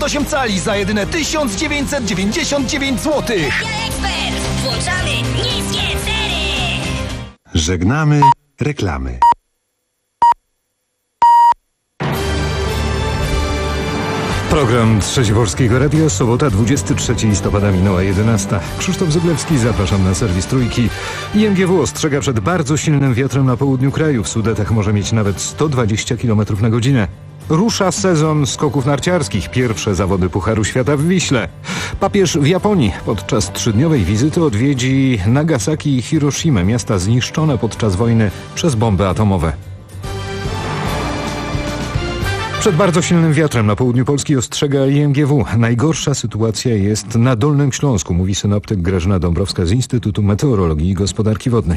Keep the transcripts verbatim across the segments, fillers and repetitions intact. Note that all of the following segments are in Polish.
osiem cali za jedyne tysiąc dziewięćset dziewięćdziesiąt dziewięć złotych. Ekspert! Włączamy niskie ceny! Żegnamy reklamy. Program Trzeci Polskiego Radia, sobota, dwudziestego trzeciego listopada, minęła jedenasta. Krzysztof Zyblewski, zapraszam na serwis Trójki. I M G W ostrzega przed bardzo silnym wiatrem na południu kraju. W Sudetach może mieć nawet sto dwadzieścia kilometrów na godzinę. Rusza sezon skoków narciarskich. Pierwsze zawody Pucharu Świata w Wiśle. Papież w Japonii podczas trzydniowej wizyty odwiedzi Nagasaki i Hiroshimę, miasta zniszczone podczas wojny przez bomby atomowe. Przed bardzo silnym wiatrem na południu Polski ostrzega I M G W. Najgorsza sytuacja jest na Dolnym Śląsku, mówi synoptyk Grażyna Dąbrowska z Instytutu Meteorologii i Gospodarki Wodnej.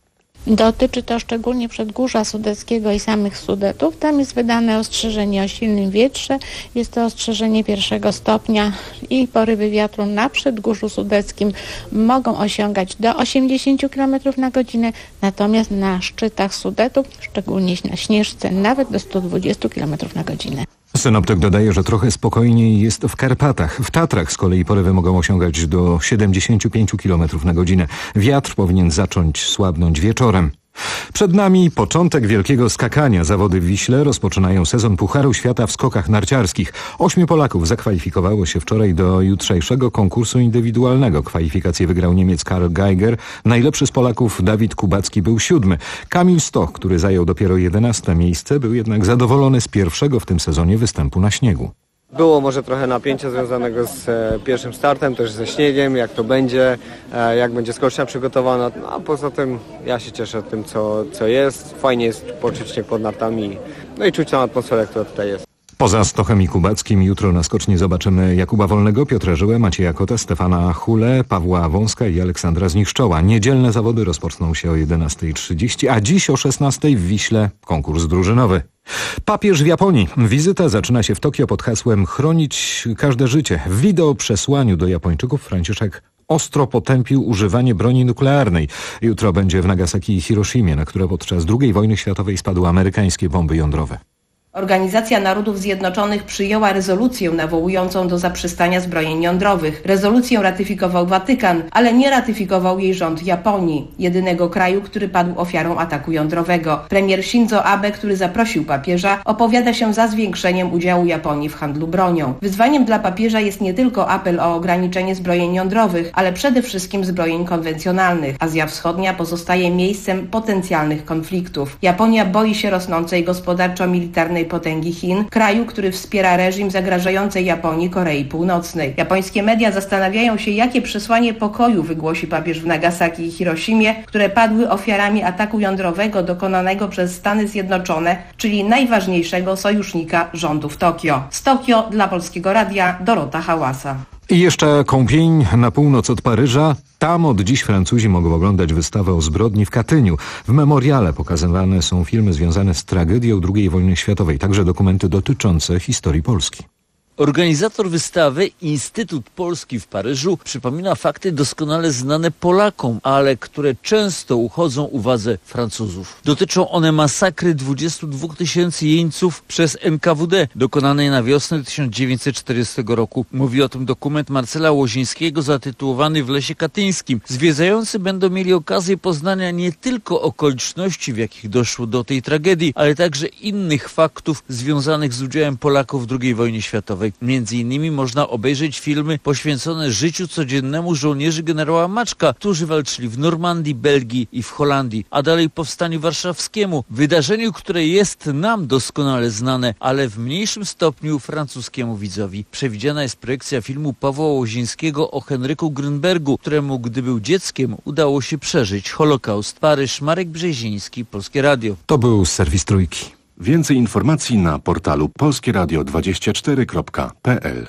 Dotyczy to szczególnie Przedgórza Sudeckiego i samych Sudetów. Tam jest wydane ostrzeżenie o silnym wietrze. Jest to ostrzeżenie pierwszego stopnia i porywy wiatru na Przedgórzu Sudeckim mogą osiągać do osiemdziesiąt kilometrów na godzinę, natomiast na szczytach Sudetów, szczególnie na Śnieżce, nawet do sto dwadzieścia kilometrów na godzinę. Synoptyk dodaje, że trochę spokojniej jest w Karpatach. W Tatrach z kolei porywy mogą osiągać do siedemdziesiąt pięć kilometrów na godzinę. Wiatr powinien zacząć słabnąć wieczorem. Przed nami początek wielkiego skakania. Zawody w Wiśle rozpoczynają sezon Pucharu Świata w skokach narciarskich. Ośmiu Polaków zakwalifikowało się wczoraj do jutrzejszego konkursu indywidualnego. Kwalifikację wygrał Niemiec Karl Geiger. Najlepszy z Polaków Dawid Kubacki był siódmy. Kamil Stoch, który zajął dopiero jedenaste miejsce, był jednak zadowolony z pierwszego w tym sezonie występu na śniegu. Było może trochę napięcia związanego z e, pierwszym startem, też ze śniegiem, jak to będzie, e, jak będzie skocznia przygotowana, no, a poza tym ja się cieszę tym, co, co jest. Fajnie jest poczuć śnieg pod nartami, no i czuć tę atmosferę, która tutaj jest. Poza Stochem i Kubackim jutro na skoczni zobaczymy Jakuba Wolnego, Piotra Żyłę, Macieja Kota, Stefana Hulę, Pawła Wąska i Aleksandra Zniszczoła. Niedzielne zawody rozpoczną się o jedenasta trzydzieści, a dziś o szesnasta w Wiśle konkurs drużynowy. Papież w Japonii. Wizyta zaczyna się w Tokio pod hasłem chronić każde życie. W wideo przesłaniu do Japończyków Franciszek ostro potępił używanie broni nuklearnej. Jutro będzie w Nagasaki i Hiroshimie, na które podczas drugiej wojny światowej spadły amerykańskie bomby jądrowe. Organizacja Narodów Zjednoczonych przyjęła rezolucję nawołującą do zaprzestania zbrojeń jądrowych. Rezolucję ratyfikował Watykan, ale nie ratyfikował jej rząd Japonii, jedynego kraju, który padł ofiarą ataku jądrowego. Premier Shinzo Abe, który zaprosił papieża, opowiada się za zwiększeniem udziału Japonii w handlu bronią. Wyzwaniem dla papieża jest nie tylko apel o ograniczenie zbrojeń jądrowych, ale przede wszystkim zbrojeń konwencjonalnych. Azja Wschodnia pozostaje miejscem potencjalnych konfliktów. Japonia boi się rosnącej gospodarczo-militarnej potęgi Chin, kraju, który wspiera reżim zagrażającej Japonii Korei Północnej. Japońskie media zastanawiają się, jakie przesłanie pokoju wygłosi papież w Nagasaki i Hiroshimie, które padły ofiarami ataku jądrowego dokonanego przez Stany Zjednoczone, czyli najważniejszego sojusznika rządu w Tokio. Z Tokio dla Polskiego Radia Dorota Hałasa. I jeszcze Kąpień na północ od Paryża. Tam od dziś Francuzi mogą oglądać wystawę o zbrodni w Katyniu. W memoriale pokazywane są filmy związane z tragedią drugiej wojny światowej, także dokumenty dotyczące historii Polski. Organizator wystawy, Instytut Polski w Paryżu, przypomina fakty doskonale znane Polakom, ale które często uchodzą uwadze Francuzów. Dotyczą one masakry dwudziestu dwóch tysięcy jeńców przez N K W D, dokonanej na wiosnę tysiąc dziewięćset czterdziestego roku. Mówi o tym dokument Marcela Łozińskiego zatytułowany W lesie katyńskim. Zwiedzający będą mieli okazję poznania nie tylko okoliczności, w jakich doszło do tej tragedii, ale także innych faktów związanych z udziałem Polaków w drugiej wojnie światowej. Między innymi można obejrzeć filmy poświęcone życiu codziennemu żołnierzy generała Maczka, którzy walczyli w Normandii, Belgii i w Holandii, a dalej powstaniu warszawskiemu, wydarzeniu, które jest nam doskonale znane, ale w mniejszym stopniu francuskiemu widzowi. Przewidziana jest projekcja filmu Pawła Łozińskiego o Henryku Grünbergu, któremu, gdy był dzieckiem, udało się przeżyć Holokaust. Paryż, Marek Brzeziński, Polskie Radio. To był serwis Trójki. Więcej informacji na portalu polskie radio dwadzieścia cztery kropka p l.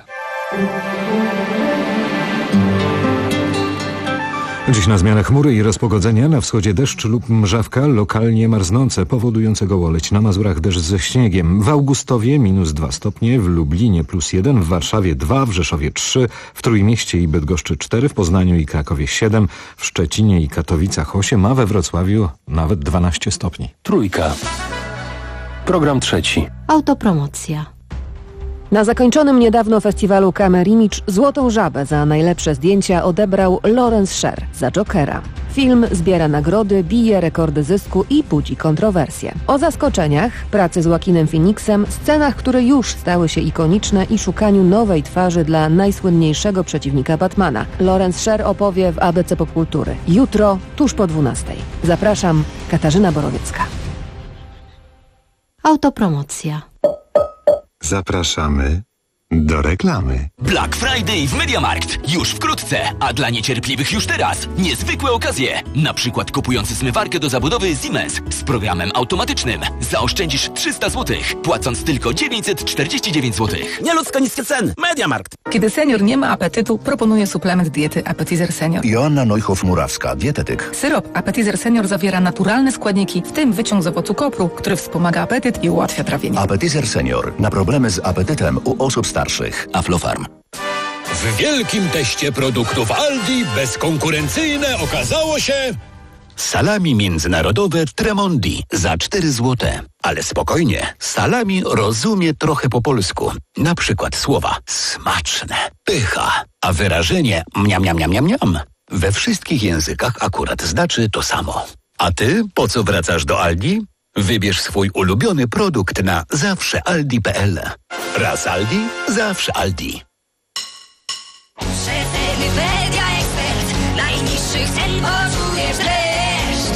Dziś na zmianę chmury i rozpogodzenia, na wschodzie deszcz lub mrzawka, lokalnie marznące, powodujące gołoleć. Na Mazurach deszcz ze śniegiem. W Augustowie minus dwa stopnie, w Lublinie plus jeden, w Warszawie dwa, w Rzeszowie trzy, w Trójmieście i Bydgoszczy cztery, w Poznaniu i Krakowie siedem, w Szczecinie i Katowicach osiem, a we Wrocławiu nawet dwanaście stopni. Trójka. Program trzeci. Autopromocja. Na zakończonym niedawno festiwalu Camera Image Złotą Żabę za najlepsze zdjęcia odebrał Lawrence Sher za Jokera. Film zbiera nagrody, bije rekordy zysku i budzi kontrowersje. O zaskoczeniach, pracy z Joaquinem Phoenixem, scenach, które już stały się ikoniczne i szukaniu nowej twarzy dla najsłynniejszego przeciwnika Batmana. Lawrence Sher opowie w A B C Popkultury. Jutro, tuż po dwunastej. Zapraszam, Katarzyna Borowiecka. Autopromocja. Zapraszamy do reklamy. Black Friday w MediaMarkt. Już wkrótce, a dla niecierpliwych już teraz. Niezwykłe okazje. Na przykład kupujący zmywarkę do zabudowy Siemens z programem automatycznym. Zaoszczędzisz trzysta złotych, płacąc tylko dziewięćset czterdzieści dziewięć złotych. Nieludzko niskie ceny. MediaMarkt. Kiedy senior nie ma apetytu, proponuję suplement diety Appetizer Senior. Joanna Neuhoff-Murawska, dietetyk. Syrop Appetizer Senior zawiera naturalne składniki, w tym wyciąg z owocu kopru, który wspomaga apetyt i ułatwia trawienie. Appetizer Senior. Na problemy z apetytem u osób starszych. Aflofarm. W wielkim teście produktów Aldi bezkonkurencyjne okazało się salami międzynarodowe Tremondi za cztery złote. Ale spokojnie, salami rozumie trochę po polsku. Na przykład słowa smaczne, pycha, a wyrażenie mniam, mniam, mniam, mniam, mniam we wszystkich językach akurat znaczy to samo. A ty po co wracasz do Aldi? Wybierz swój ulubiony produkt na zawsze aldi kropka p l. Raz Aldi, zawsze Aldi. Przeceny Media Expert. Najniższych cen poczujesz dreszcz.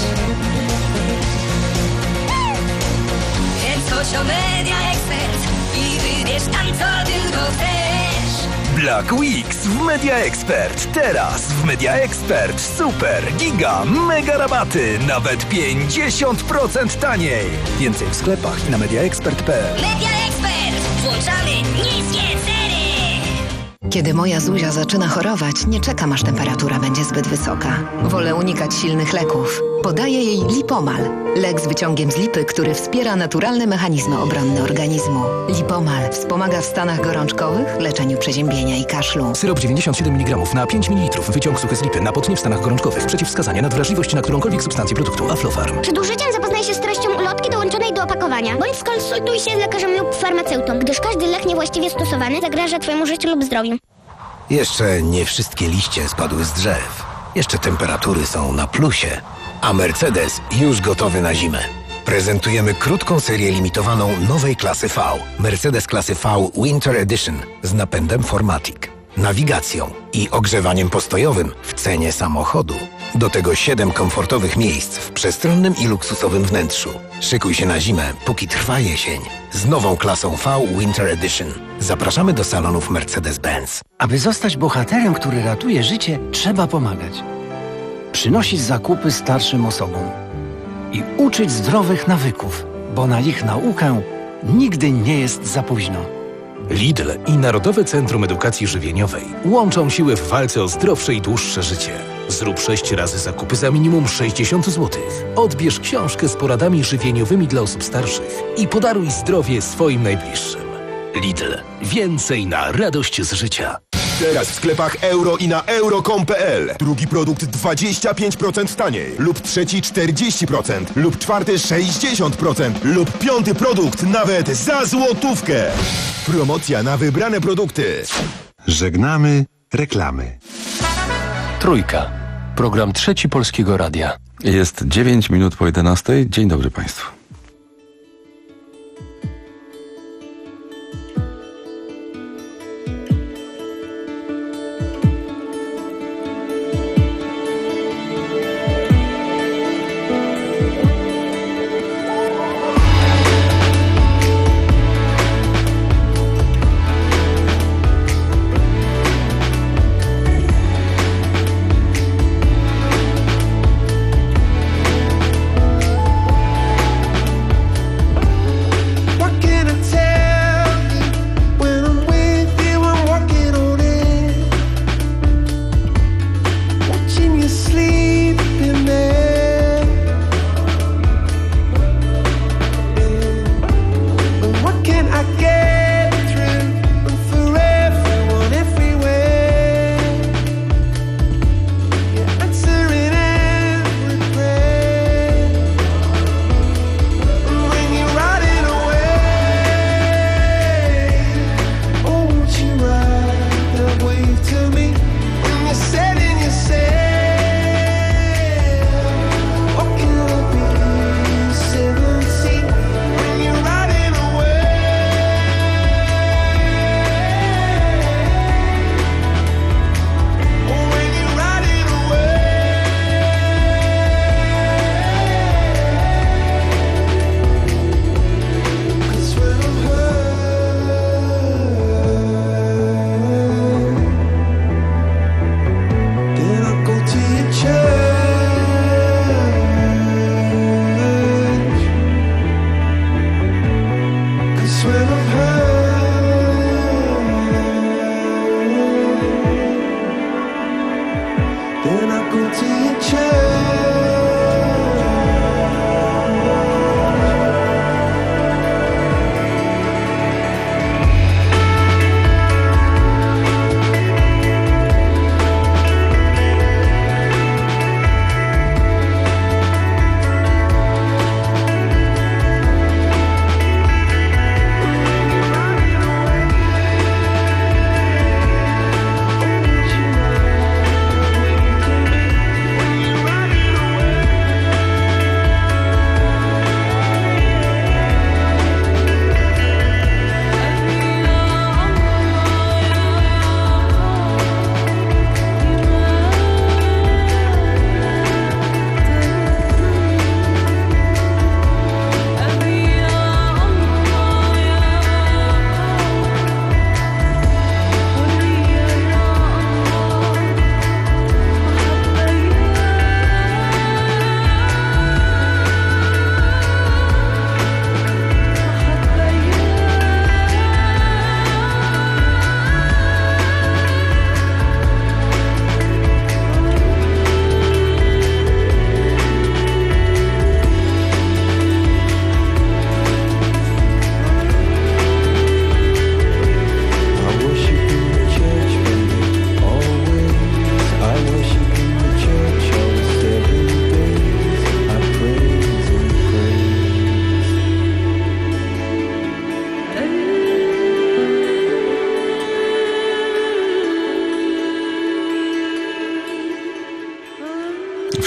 Więc chodź do Media Expert i wybierz tam co tylko chcesz. Black Weeks w Media Expert. Teraz w Media Expert super, giga, mega rabaty. Nawet pięćdziesiąt procent taniej. Więcej w sklepach i na mediaexpert kropka p l. Media Expert. Włączamy niskie ceny. Kiedy moja Zuzia zaczyna chorować, nie czekam, aż temperatura będzie zbyt wysoka. Wolę unikać silnych leków. Podaję jej Lipomal. Lek z wyciągiem z lipy, który wspiera naturalne mechanizmy obronne organizmu. Lipomal wspomaga w stanach gorączkowych, leczeniu przeziębienia i kaszlu. Syrop dziewięćdziesiąt siedem miligramów na pięć mililitrów. Wyciąg suchy z lipy. Napotnie w stanach gorączkowych. Przeciwwskazania na wrażliwość na którąkolwiek substancję produktu. Aflofarm. Przed użyciem zapoznaj się z treścią ulotki dołączonej do opakowania. Bądź skonsultuj się z lekarzem lub farmaceutą, gdyż każdy lek niewłaściwie stosowany zagraża Twojemu życiu lub zdrowiu. Jeszcze nie wszystkie liście spadły z drzew. Jeszcze temperatury są na plusie. A Mercedes już gotowy na zimę. Prezentujemy krótką serię limitowaną nowej klasy V. Mercedes klasy V Winter Edition z napędem four matic, nawigacją i ogrzewaniem postojowym w cenie samochodu. Do tego siedem komfortowych miejsc w przestronnym i luksusowym wnętrzu. Szykuj się na zimę, póki trwa jesień. Z nową klasą V Winter Edition. Zapraszamy do salonów Mercedes-Benz. Aby zostać bohaterem, który ratuje życie, trzeba pomagać. Przynosić zakupy starszym osobom i uczyć zdrowych nawyków, bo na ich naukę nigdy nie jest za późno. Lidl i Narodowe Centrum Edukacji Żywieniowej łączą siły w walce o zdrowsze i dłuższe życie. Zrób sześć razy zakupy za minimum sześćdziesiąt złotych. Odbierz książkę z poradami żywieniowymi dla osób starszych i podaruj zdrowie swoim najbliższym. Lidl. Więcej na radość z życia. Teraz w sklepach euro i na euro kropka com kropka p l. Drugi produkt dwadzieścia pięć procent taniej. Lub trzeci czterdzieści procent. Lub czwarty sześćdziesiąt procent. Lub piąty produkt nawet za złotówkę. Promocja na wybrane produkty. Żegnamy reklamy. Trójka. Program Trzeci Polskiego Radia. Jest dziewięć minut po jedenastej. Dzień dobry Państwu.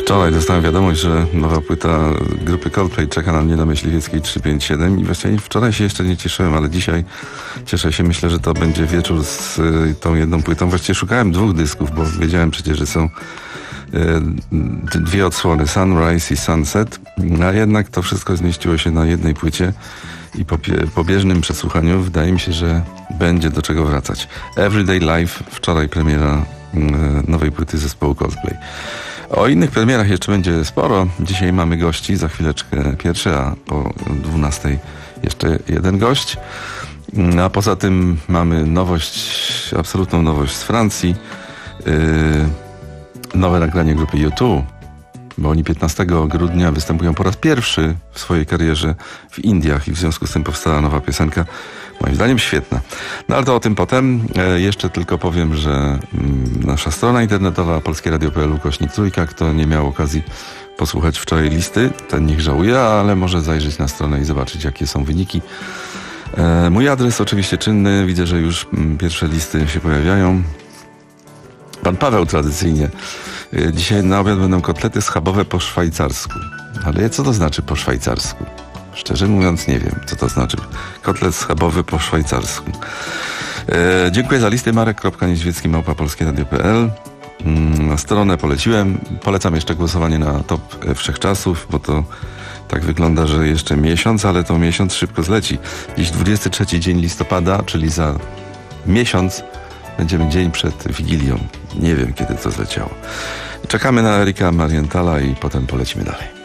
Wczoraj dostałem wiadomość, że nowa płyta grupy Coldplay czeka na mnie na Myśliwieckiej trzysta pięćdziesiąt siedem i właściwie wczoraj się jeszcze nie cieszyłem, ale dzisiaj cieszę się. Myślę, że to będzie wieczór z y, tą jedną płytą. Właściwie szukałem dwóch dysków, bo wiedziałem przecież, że są y, dwie odsłony, Sunrise i Sunset, a jednak to wszystko zmieściło się na jednej płycie i po, po bieżnym przesłuchaniu wydaje mi się, że będzie do czego wracać. Everyday Life, wczoraj premiera y, nowej płyty zespołu Coldplay. O innych premierach jeszcze będzie sporo. Dzisiaj mamy gości, za chwileczkę pierwszy, a o dwunastej jeszcze jeden gość. A poza tym mamy nowość, absolutną nowość z Francji. Yy, nowe nagranie grupy U dwa, bo oni piętnastego grudnia występują po raz pierwszy w swojej karierze w Indiach i w związku z tym powstała nowa piosenka. Moim zdaniem świetna. No ale to o tym potem. E, jeszcze tylko powiem, że mm, nasza strona internetowa polskieradio kropka p l ukośnik trójka. Kto nie miał okazji posłuchać wczoraj listy, ten niech żałuje, ale może zajrzeć na stronę i zobaczyć, jakie są wyniki. E, mój adres oczywiście czynny. Widzę, że już mm, pierwsze listy się pojawiają. Pan Paweł tradycyjnie. E, dzisiaj na obiad będą kotlety schabowe po szwajcarsku. Ale co to znaczy po szwajcarsku? Szczerze mówiąc nie wiem, co to znaczy. Kotlet schabowy po szwajcarsku. E, dziękuję za listy. Marek kropka niedźwiecki małpa polskieradio kropka p l. Mm, na stronę poleciłem. Polecam jeszcze głosowanie na top wszechczasów, bo to tak wygląda, że jeszcze miesiąc, ale to miesiąc szybko zleci. Dziś dwudziesty trzeci dzień listopada, czyli za miesiąc będziemy dzień przed Wigilią. Nie wiem, kiedy to zleciało. Czekamy na Erika Marienthala i potem polecimy dalej.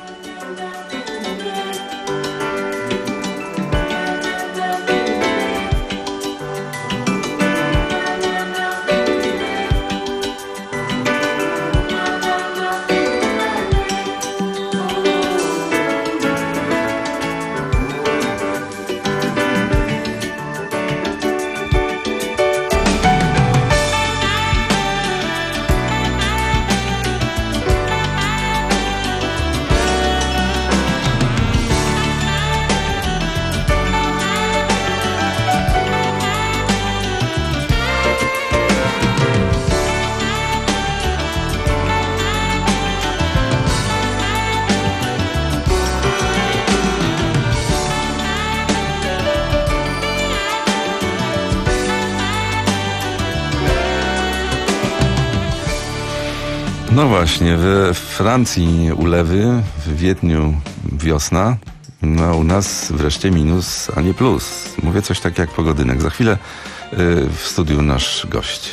No właśnie, we Francji ulewy, w Wiedniu wiosna, no a u nas wreszcie minus, a nie plus. Mówię coś tak jak pogodynek. Za chwilę y, w studiu nasz gość.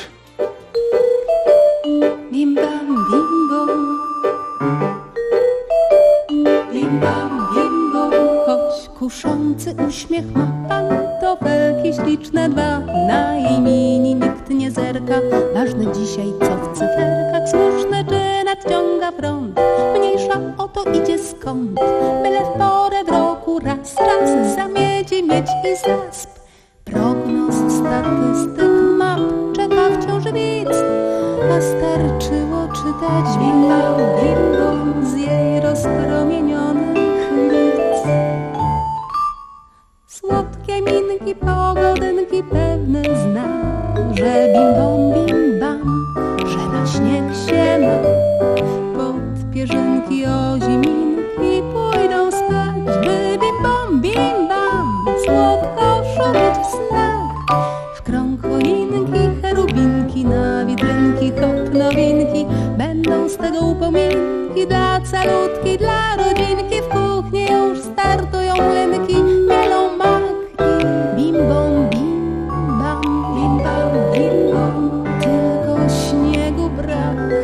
Bim bam bim bom, bim bam bim bom, choć kuszący uśmiech ma pantofelki śliczne dwa, na jej mini nikt nie zerka. Ważne dzisiaj co w cyferkach, słuszne czy nadciąga front, mniejsza o to idzie skąd, byle w porę w roku raz, raz zamiedzi mieć i zasp. Prognoz statystyk map czeka wciąż widz, a starczyło czytać bim-bam, bim-bom z jej rozpromienionych lic. Słodkie minki, pogodynki pewne zna, że bim-bom, bim-bam, że na śnieg się ma. Pod pierzynki oziminki pójdą spać, by bim-bom, bim-bam, słodko szumieć w snach. W krąg choinki, cherubinki, na witrynki, hop nowinki, będą z tego upominki dla calutki, dla rodzinki. W kuchni już startują młynki, mielą mak i bim-bom, bim-bam, bim-bam, bim-bom, tylko śniegu brak.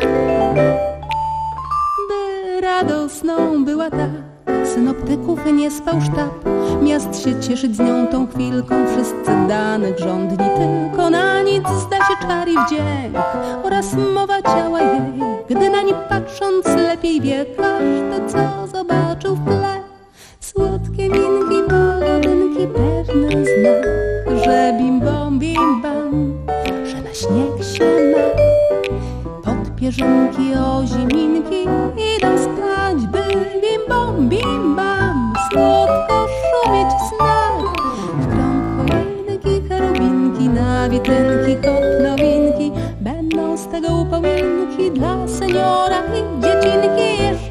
By radosną była ta, synoptyków nie spał sztab, miast się cieszyć z nią tą chwilką, wszyscy danych rządni, tylko na nic zda się czari wdzięk oraz mowa ciała jej, gdy na nie patrząc lepiej wie każdy, co zobaczył w tle. Słodkie minki, pogodynki, pewny znak, że bim-bom, bim-bam, że na śnieg się ma. Pod pierzynki oziminki idą spać, by bim-bom, bim-bam, słodko szumieć w snach. W krąg choinki, cherubinki, na witrynki, hop nowinki, będą z tego upominki dla seniora i dziecinki.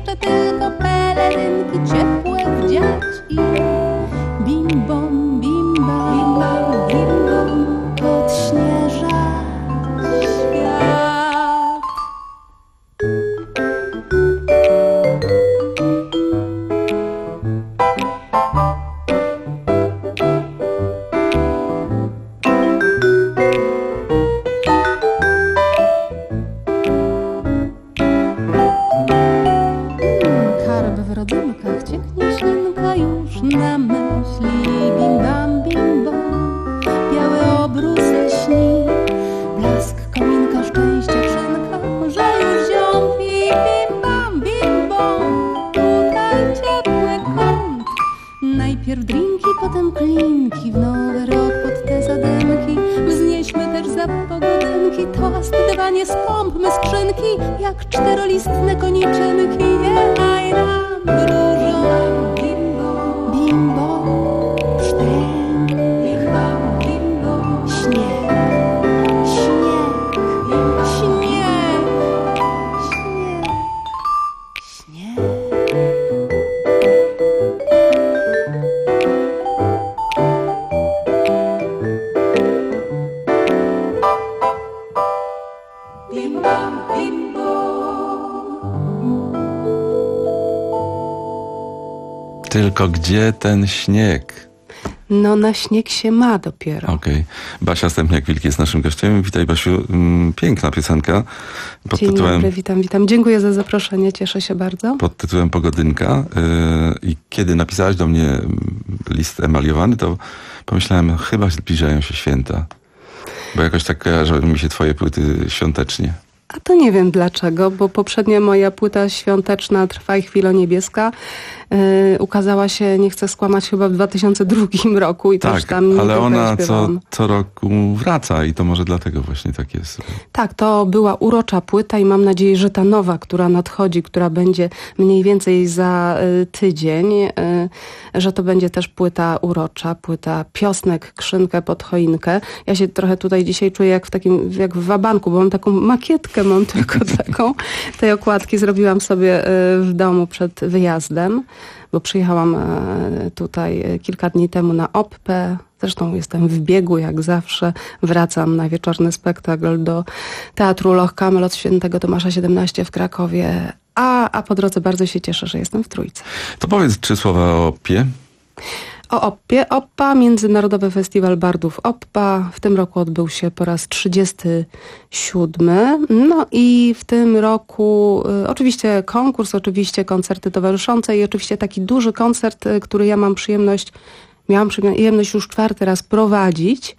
nam klinki w nowy rok pod te zadymki. Wznieśmy też za pogodynki toast, dywanie skąpmy skrzynki, jak czterolistne koniczynki. Niechaj nam wróżą bimbo, bimbo, sztek, niech wam bimbo, śnieg, śnieg, śnieg, śnieg, śnieg. Tylko gdzie ten śnieg? No na śnieg się ma dopiero. Okej. Okay. Basia Stępniak-Wilk jest naszym gościem. Witaj, Basiu. Piękna piosenka pod Dzień tytułem... dobry, witam, witam. Dziękuję za zaproszenie, cieszę się bardzo. Pod tytułem Pogodynka. Yy, I kiedy napisałaś do mnie list emaliowany, to pomyślałem, chyba zbliżają się święta. Bo jakoś tak kojarzą mi się twoje płyty świątecznie. A to nie wiem dlaczego, bo poprzednia moja płyta świąteczna Trwaj chwilo niebieska yy, ukazała się, nie chcę skłamać, chyba w dwa tysiące drugim roku i tak, też tam ale ona co, śpiewam. co roku wraca i to może dlatego właśnie tak jest. Tak, to była urocza płyta i mam nadzieję, że ta nowa, która nadchodzi, która będzie mniej więcej za y, tydzień, y, że to będzie też płyta urocza, płyta piosnek, krzynkę pod choinkę. Ja się trochę tutaj dzisiaj czuję jak w takim, jak w wabanku, bo mam taką makietkę, mam tylko taką. Tej okładki zrobiłam sobie y, w domu przed wyjazdem, bo przyjechałam y, tutaj kilka dni temu na Oppę. Zresztą jestem w biegu, jak zawsze. Wracam na wieczorny spektakl do Teatru Loch Kamelot Świętego Tomasza siedemnaście w Krakowie. A, a po drodze bardzo się cieszę, że jestem w Trójce. To powiedz trzy słowa o Oppie. O Oppie. Oppa, Międzynarodowy Festiwal Bardów Oppa. W tym roku odbył się po raz trzydziesty siódmy. No i w tym roku y, oczywiście konkurs, oczywiście koncerty towarzyszące i oczywiście taki duży koncert, y, który ja mam przyjemność Miałam przyjemność już czwarty raz prowadzić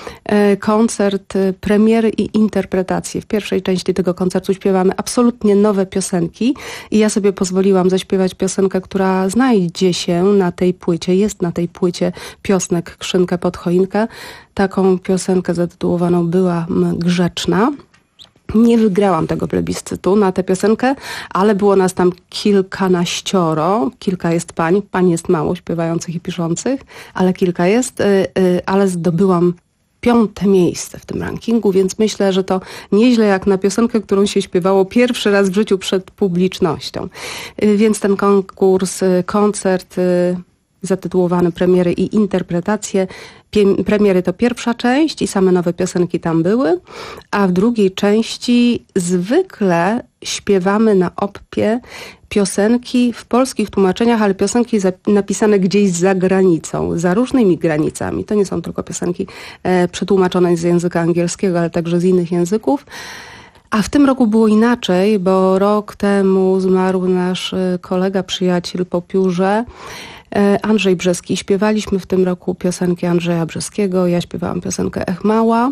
koncert premiery i interpretacji. W pierwszej części tego koncertu śpiewamy absolutnie nowe piosenki i ja sobie pozwoliłam zaśpiewać piosenkę, która znajdzie się na tej płycie, jest na tej płycie Piosnek, Krzynkę pod choinkę. Taką piosenkę zatytułowaną Byłam grzeczna. Nie wygrałam tego plebiscytu na tę piosenkę, ale było nas tam kilkanaścioro. Kilka jest pań, pań jest mało śpiewających i piszących, ale kilka jest, ale zdobyłam piąte miejsce w tym rankingu, więc myślę, że to nieźle jak na piosenkę, którą się śpiewało pierwszy raz w życiu przed publicznością. Więc ten konkurs, koncert zatytułowany Premiery i interpretacje. Premiery to pierwsza część i same nowe piosenki tam były, a w drugiej części zwykle śpiewamy na Oppie piosenki w polskich tłumaczeniach, ale piosenki napisane gdzieś za granicą, za różnymi granicami. To nie są tylko piosenki e, przetłumaczone z języka angielskiego, ale także z innych języków. A w tym roku było inaczej, bo rok temu zmarł nasz kolega, przyjaciel po piórze, Andrzej Brzeski. Śpiewaliśmy w tym roku piosenki Andrzeja Brzeskiego, ja śpiewałam piosenkę Ech Mała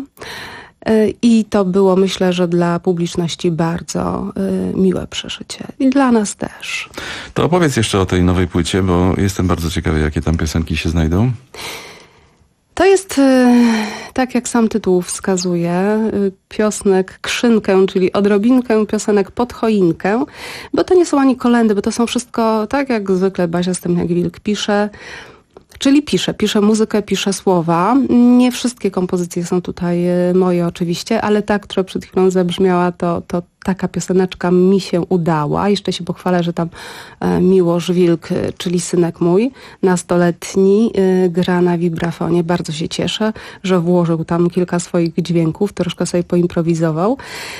i to było, myślę, że dla publiczności bardzo miłe przeżycie i dla nas też. To opowiedz jeszcze o tej nowej płycie, bo jestem bardzo ciekawy, jakie tam piosenki się znajdą. To jest, tak jak sam tytuł wskazuje, piosnek krzynkę, czyli odrobinkę piosenek pod choinkę, bo to nie są ani kolędy, bo to są wszystko, tak jak zwykle Basia Stępniak-Wilk pisze, czyli pisze, pisze muzykę, pisze słowa. Nie wszystkie kompozycje są tutaj moje oczywiście, ale ta, która przed chwilą zabrzmiała, to, to taka pioseneczka mi się udała. Jeszcze się pochwalę, że tam Miłosz Wilk, czyli synek mój, nastoletni, gra na wibrafonie. Bardzo się cieszę, że włożył tam kilka swoich dźwięków, troszkę sobie poimprowizował.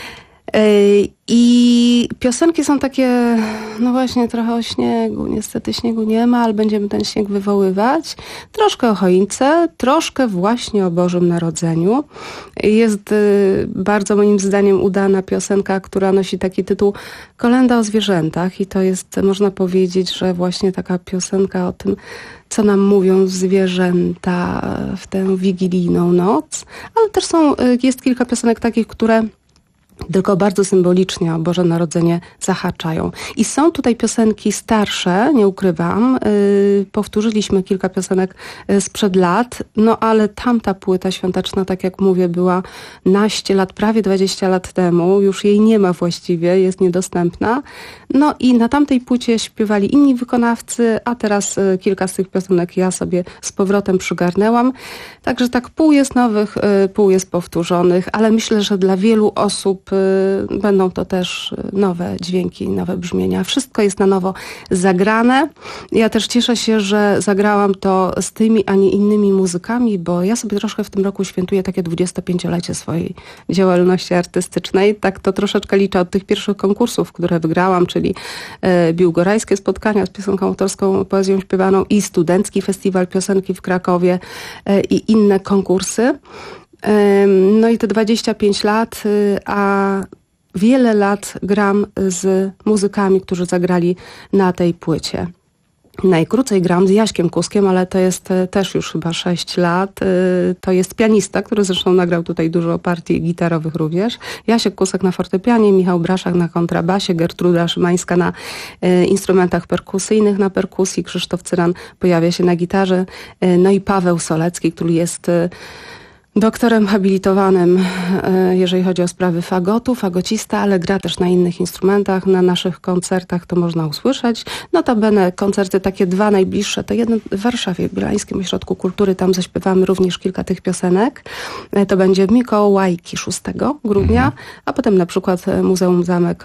I piosenki są takie, no właśnie trochę o śniegu. Niestety śniegu nie ma, ale będziemy ten śnieg wywoływać. Troszkę o choince, troszkę właśnie o Bożym Narodzeniu. Jest bardzo moim zdaniem udana piosenka, która nosi taki tytuł Kolęda o zwierzętach i to jest, można powiedzieć, że właśnie taka piosenka o tym, co nam mówią zwierzęta w tę wigilijną noc. Ale też są, jest kilka piosenek takich, które tylko bardzo symbolicznie o Boże Narodzenie zahaczają. I są tutaj piosenki starsze, nie ukrywam. Yy, powtórzyliśmy kilka piosenek sprzed lat, no ale tamta płyta świąteczna, tak jak mówię, była naście lat, prawie dwadzieścia lat temu. Już jej nie ma właściwie, jest niedostępna. No i na tamtej płycie śpiewali inni wykonawcy, a teraz yy, kilka z tych piosenek ja sobie z powrotem przygarnęłam. Także tak pół jest nowych, yy, pół jest powtórzonych, ale myślę, że dla wielu osób będą to też nowe dźwięki, nowe brzmienia. Wszystko jest na nowo zagrane. Ja też cieszę się, że zagrałam to z tymi, a nie innymi muzykami, bo ja sobie troszkę w tym roku świętuję takie dwudziestopięciolecie swojej działalności artystycznej. Tak to troszeczkę liczę od tych pierwszych konkursów, które wygrałam, czyli biłgorajskie spotkania z piosenką autorską, poezją śpiewaną i Studencki Festiwal Piosenki w Krakowie i inne konkursy. No i te dwadzieścia pięć lat, a wiele lat gram z muzykami, którzy zagrali na tej płycie. Najkrócej gram z Jaśkiem Kuskiem, ale to jest też już chyba sześć lat. To jest pianista, który zresztą nagrał tutaj dużo partii gitarowych również. Jasiek Kusek na fortepianie, Michał Braszak na kontrabasie, Gertruda Szymańska na instrumentach perkusyjnych, na perkusji, Krzysztof Cyran pojawia się na gitarze, no i Paweł Solecki, który jest doktorem habilitowanym, jeżeli chodzi o sprawy fagotu, fagocista, ale gra też na innych instrumentach. Na naszych koncertach to można usłyszeć. Notabene koncerty takie dwa najbliższe, to jedno w Warszawie, w Bielańskim Ośrodku Kultury. Tam zaśpiewamy również kilka tych piosenek. To będzie w Mikołajki szóstego grudnia, a potem na przykład Muzeum Zamek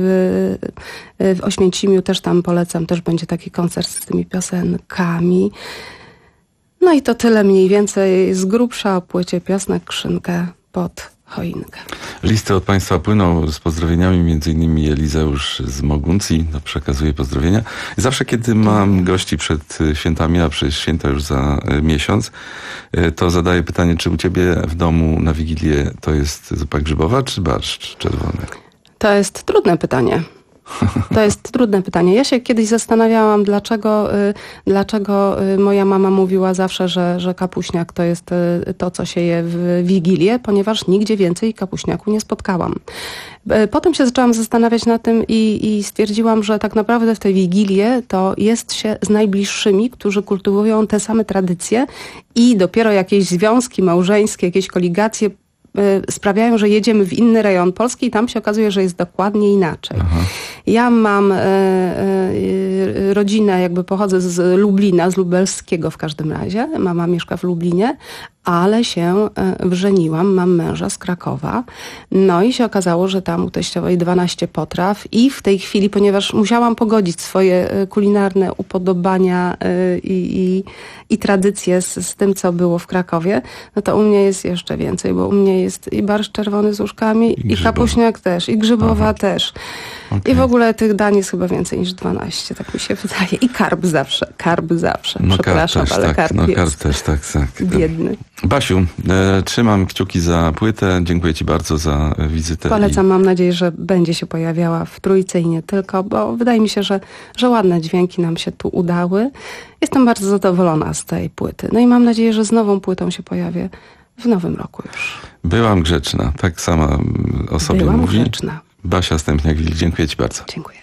w Oświęcimiu, też tam polecam, też będzie taki koncert z tymi piosenkami. No i to tyle mniej więcej z grubsza o płycie Piosnek Krzynkę pod choinkę. Listy od Państwa płyną z pozdrowieniami, między innymi Elizeusz z Moguncji, no, przekazuje pozdrowienia. Zawsze kiedy mam gości przed świętami, a przecież święta już za miesiąc, to zadaję pytanie, czy u Ciebie w domu na Wigilię to jest zupa grzybowa, czy barszcz czerwony? To jest trudne pytanie. To jest trudne pytanie. Ja się kiedyś zastanawiałam, dlaczego, y, dlaczego y, moja mama mówiła zawsze, że, że kapuśniak to jest y, to, co się je w Wigilię, ponieważ nigdzie więcej kapuśniaku nie spotkałam. Y, potem się zaczęłam zastanawiać nad tym i, i stwierdziłam, że tak naprawdę w tej Wigilię to jest się z najbliższymi, którzy kultywują te same tradycje i dopiero jakieś związki małżeńskie, jakieś koligacje sprawiają, że jedziemy w inny rejon Polski i tam się okazuje, że jest dokładnie inaczej. Aha. Ja mam e, e, rodzinę, jakby pochodzę z Lublina, z lubelskiego w każdym razie. Mama mieszka w Lublinie, ale się e, wrzeniłam, mam męża z Krakowa. No i się okazało, że tam u teściowej dwanaście potraw i w tej chwili, ponieważ musiałam pogodzić swoje kulinarne upodobania e, i, i tradycje z, z tym, co było w Krakowie, no to u mnie jest jeszcze więcej, bo u mnie jest i barszcz czerwony z uszkami, i, i kapuśniak też, i grzybowa Aha. też. Okay. I w ogóle tych dań jest chyba więcej niż dwanaście, tak mi się wydaje. I karb zawsze, karb zawsze. No Przepraszam, karb też, ale tak, karb no jest karb też, tak, tak. biedny. Basiu, e, trzymam kciuki za płytę. Dziękuję Ci bardzo za wizytę. Polecam, i... mam nadzieję, że będzie się pojawiała w Trójce i nie tylko, bo wydaje mi się, że, że ładne dźwięki nam się tu udały. Jestem bardzo zadowolona z tej płyty. No i mam nadzieję, że z nową płytą się pojawię w nowym roku już. Byłam grzeczna, tak sama o sobie Byłam mówi. grzeczna. Basia Stępniak-Wilk, dziękuję Ci bardzo. Dziękuję.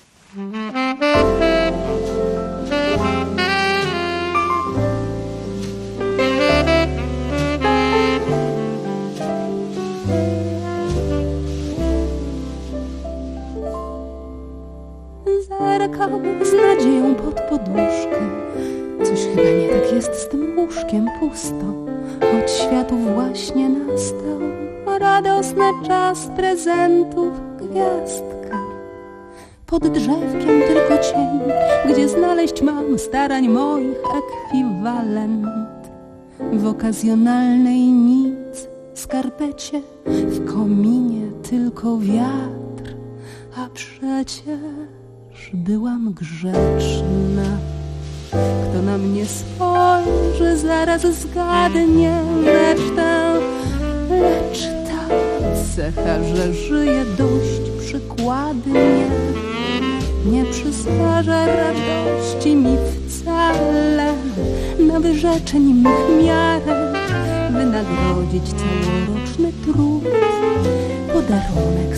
Zerkał z nadzieją pod poduszkę. Coś chyba nie tak jest z tym łóżkiem, pusto. Choć światu właśnie nastał radosny czas prezentów, gwiazdka. Pod drzewkiem tylko cień, gdzie znaleźć mam starań moich ekwiwalent. W okazjonalnej nic, skarpecie, w kominie tylko wiatr. A przecież byłam grzeczna. Kto na mnie spojrzy, zaraz zgadnie resztę. Lecz ta cecha, że żyję dość przykładnie, nie przysparza radości mi wcale. Na wyrzeczeń mych miarę wynagrodzić całoroczny trud. Podarunek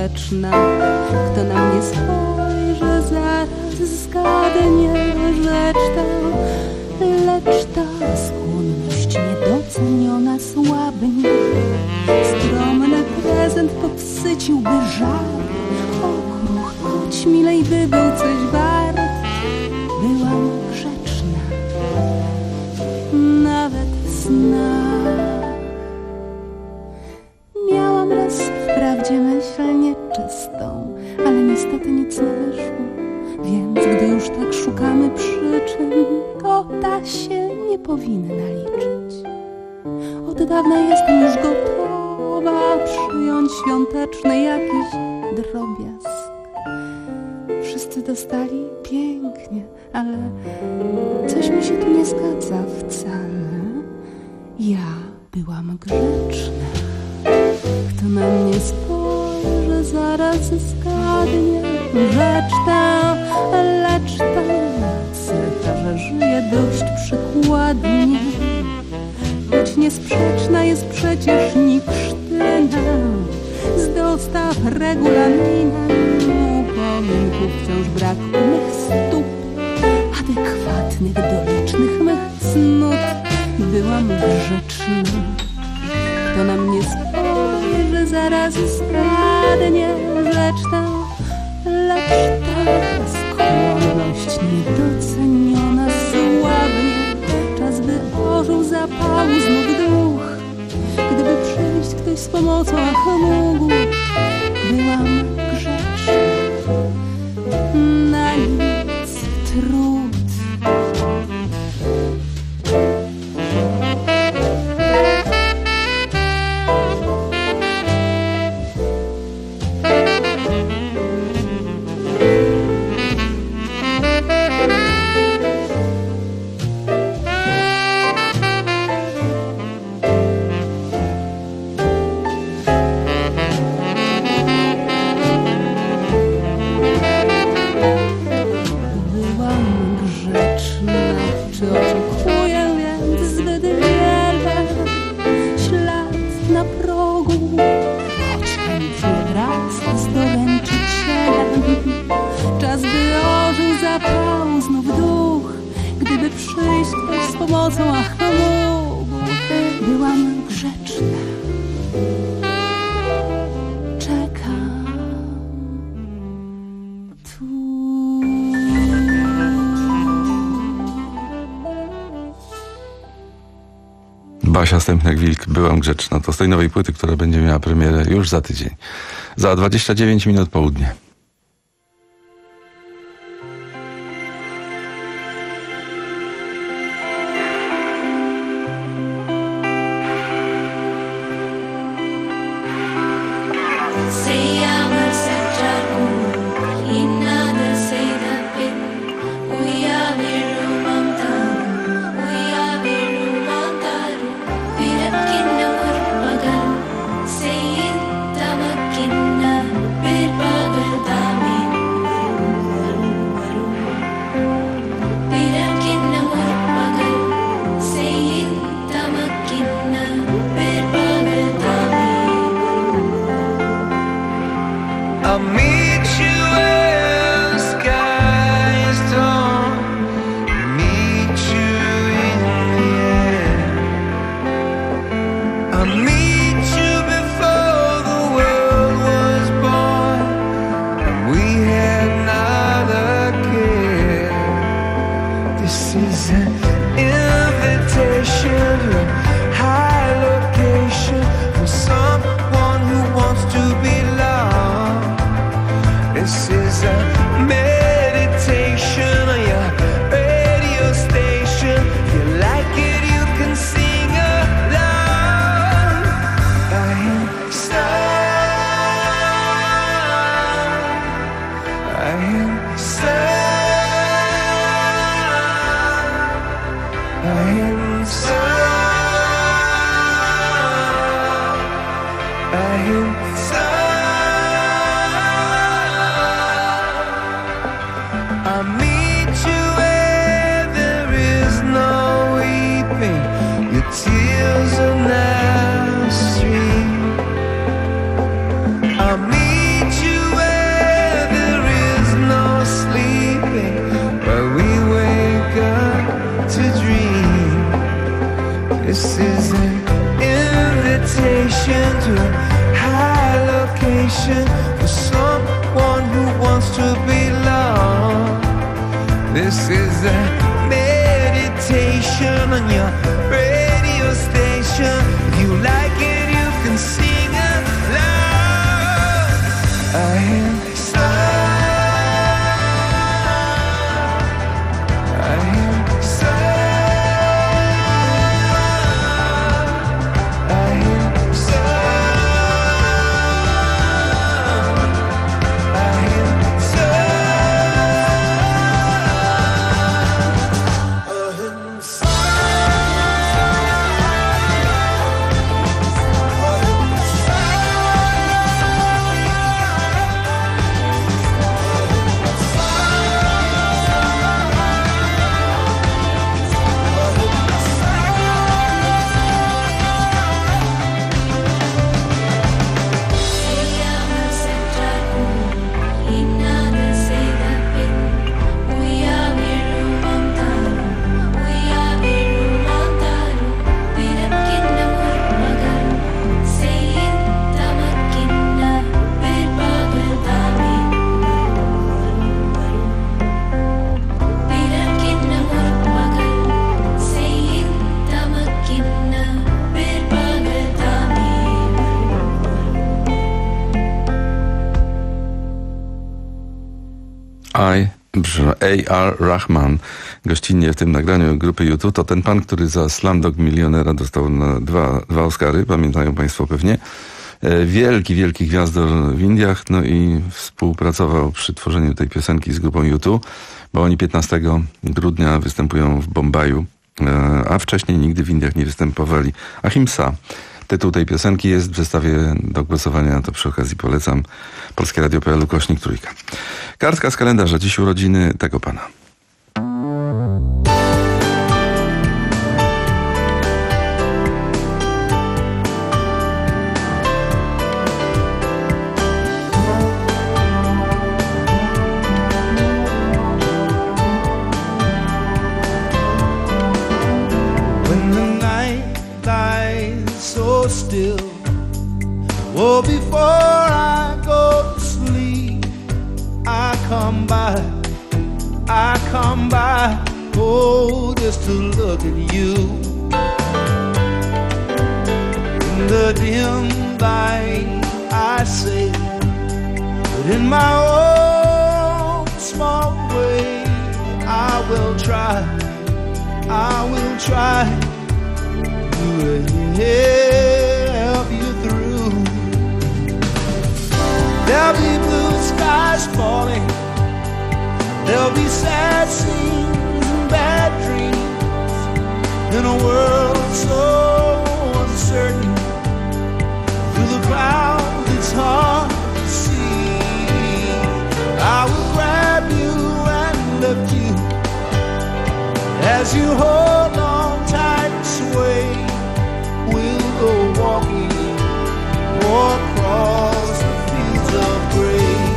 grzeczna. Kto na mnie spojrzy, zaraz zgadnie rzecz tę. Lecz ta skłonność niedoceniona słabnie. Skromny prezent podsyciłby żal. Okruch, choć milej by był coś wart. Byłam grzeczna, nawet w snach. Miałam raz wprawdzie myśl nieczystą, ale niestety nic nie wyszło. Więc gdy już tak szukamy przyczyn, to ta się nie powinna liczyć. Od dawna jestem już gotowa przyjąć świąteczny jakiś drobiazg. Wszyscy dostali pięknie, ale coś mi się tu nie zgadza wcale. Ja byłam grzeczna. Kto na mnie spojrzy, zaraz zgadnie rzecz tę, lecz ta cecha, że żyje dość przykładnie. Choć niesprzeczna jest przecież Niksztyna z dostaw regulaminem. Upominków wciąż brak u mych stóp, adekwatnych do licznych mych cnót. Byłam grzeczna. Kto na mnie spojrzy, zaraz zgadnie rzecz tę, lecz ta skłonność niedoceniona słabnie. Czas by ożył zapału znów duch, gdyby przyjść ktoś z pomocą, ach mógł. Byłam grzeczna, na nic trud. Basia Stępniak-Wilk, byłam grzeczna. To z tej nowej płyty, która będzie miała premierę już za tydzień. Za dwadzieścia dziewięć minut południe. Tears are now stream. I'll meet you station to a high location for someone who wants to belong. This is a meditation on your radio station. If you like it, you can sing along. I hear I, A R Rahman, gościnnie w tym nagraniu grupy U dwa, to ten pan, który za Slumdog Milionera dostał na dwa, dwa Oscary, pamiętają państwo pewnie. Wielki, wielki gwiazdor w Indiach, no i współpracował przy tworzeniu tej piosenki z grupą U dwa, bo oni piętnastego grudnia występują w Bombaju, a wcześniej nigdy w Indiach nie występowali. Ahimsa. Tytuł tej piosenki jest w zestawie do głosowania, to przy okazji polecam. Polskie Radio kropka p l ukośnik trójka. Kartka z kalendarza, dziś urodziny tego pana. Still, well, before I go to sleep, I come by, I come by, oh, just to look at you. In the dim light, I say, but in my own small way, I will try, I will try to help you through. There'll be blue skies falling, there'll be sad scenes and bad dreams, in a world so uncertain. Through the clouds it's hard to see. I will grab you and lift you as you hold on tight and sway. We'll go walking across the fields of gray.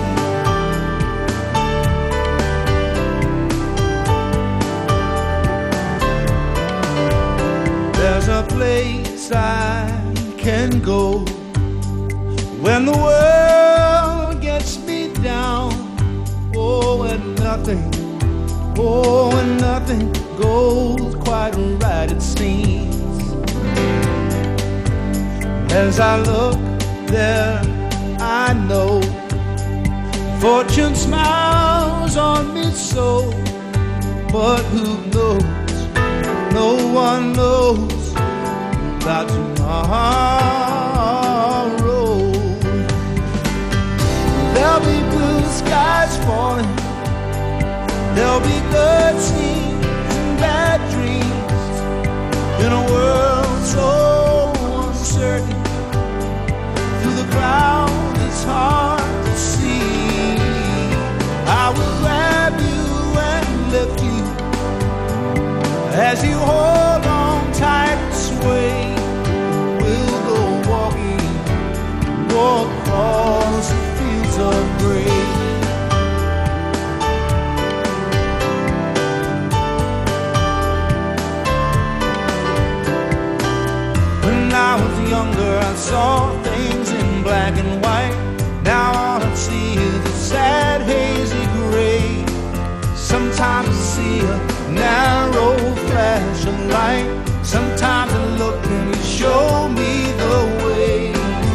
There's a place I can go when the world gets me down. Oh, and nothing, oh, and nothing goes quite right, it seems. As I look there, I know fortune smiles on me so. But who knows? No one knows about tomorrow. There'll be blue skies falling, there'll be good scenes and bad dreams, in a world so uncertain. Through the crowd it's hard to see. I will grab you and lift you as you hold on tight and sway. We'll go walking, walk across the fields of gray. When I was young younger, I saw things in black and white. Now all I see is a sad, hazy gray. Sometimes I see a narrow flash of light. Sometimes I look and you show me the way.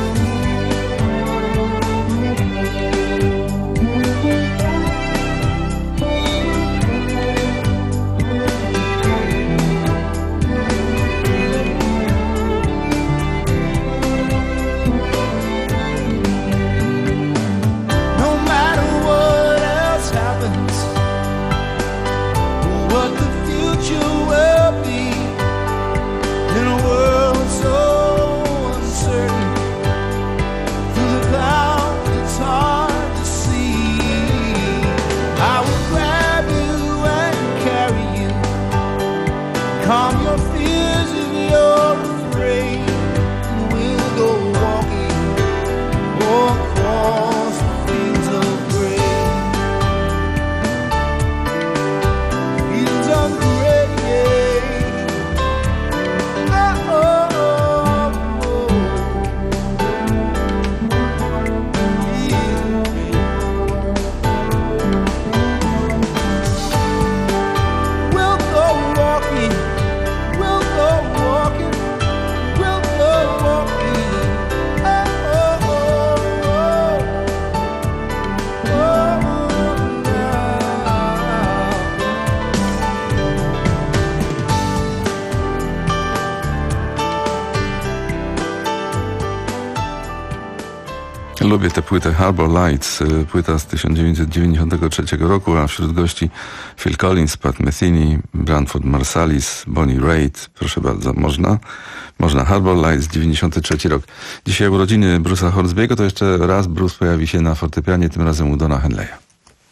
Calm your fears if you're afraid. We'll go walking, walk across the fields of grey. Fields of grey. Oh, oh, oh, oh. We'll go walking. Lubię tę płytę Harbor Lights, płyta z tysiąc dziewięćset dziewięćdziesiątego trzeciego roku, a wśród gości Phil Collins, Pat Metheny, Branford Marsalis, Bonnie Raitt. Proszę bardzo, można? Można. Harbor Lights, dziewięćdziesiąty trzeci rok. Dzisiaj urodziny Bruce'a Hornsby'ego, to jeszcze raz Bruce pojawi się na fortepianie, tym razem u Dona Henleya.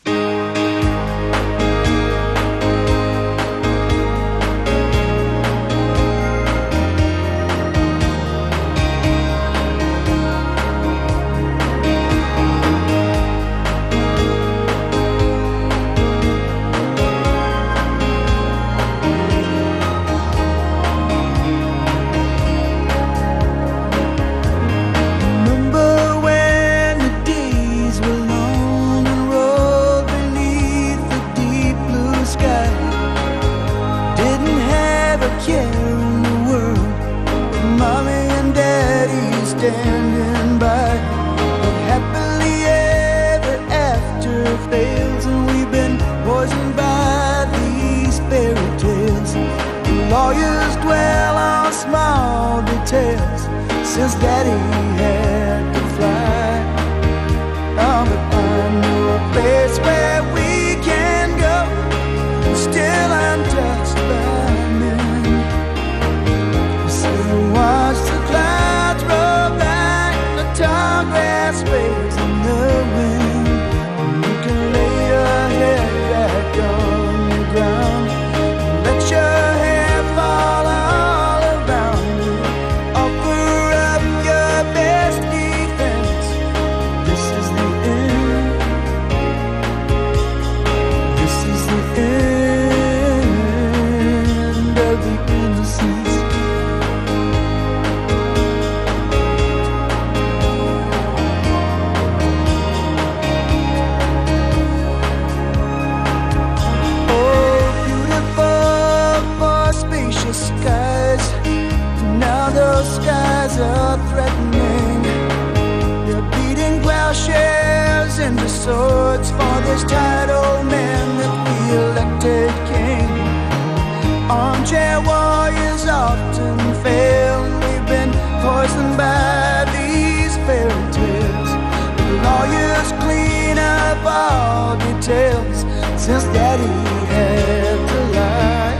Standing by, but happily ever after fails, and we've been poisoned by these fairy tales. The lawyers dwell on small details since Daddy had to fly. Oh, but I know a place where we can go, still untouched by men. So watch the clouds roll back, the tall grass waves in the wind. You can lay your head back on the ground, let your hair fall all around you. Offer up your best defense. This is the end. This is the end of the innocence. Skies, now those skies are threatening. They're beating plowshares into swords for this tired old man that we elected king. Armchair warriors often fail, and we've been poisoned by these fairy tales. The lawyers clean up all details since Daddy had to lie.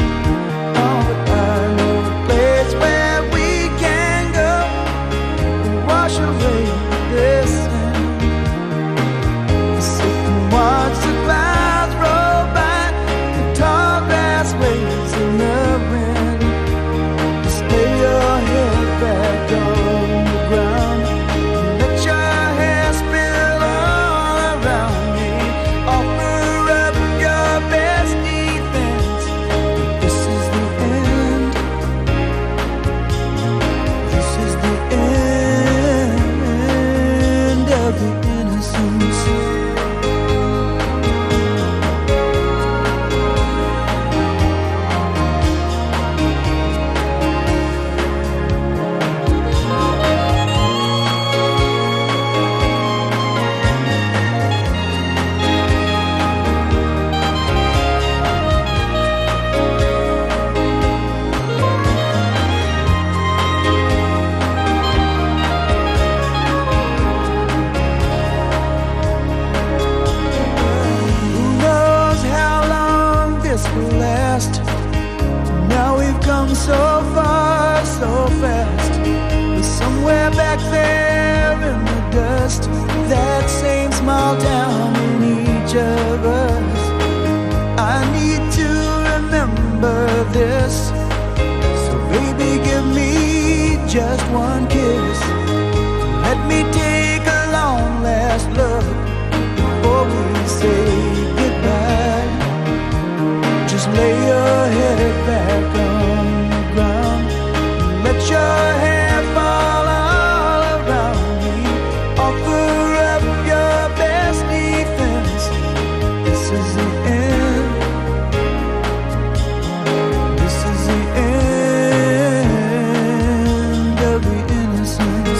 Wash away this sin. Sit and watch the clouds roll by, the tall grass waves in the wind. Just lay your head back on the ground, let your hair spill all around me. Offer up your best trust that same small town in each of us. I need to remember this. So baby, give me just one kiss. Let me take a long last look before we say goodbye. Just lay your head back on the ground. Let your hair fall all around me. Offer up your best defense. This is the end. This is the end of the innocence.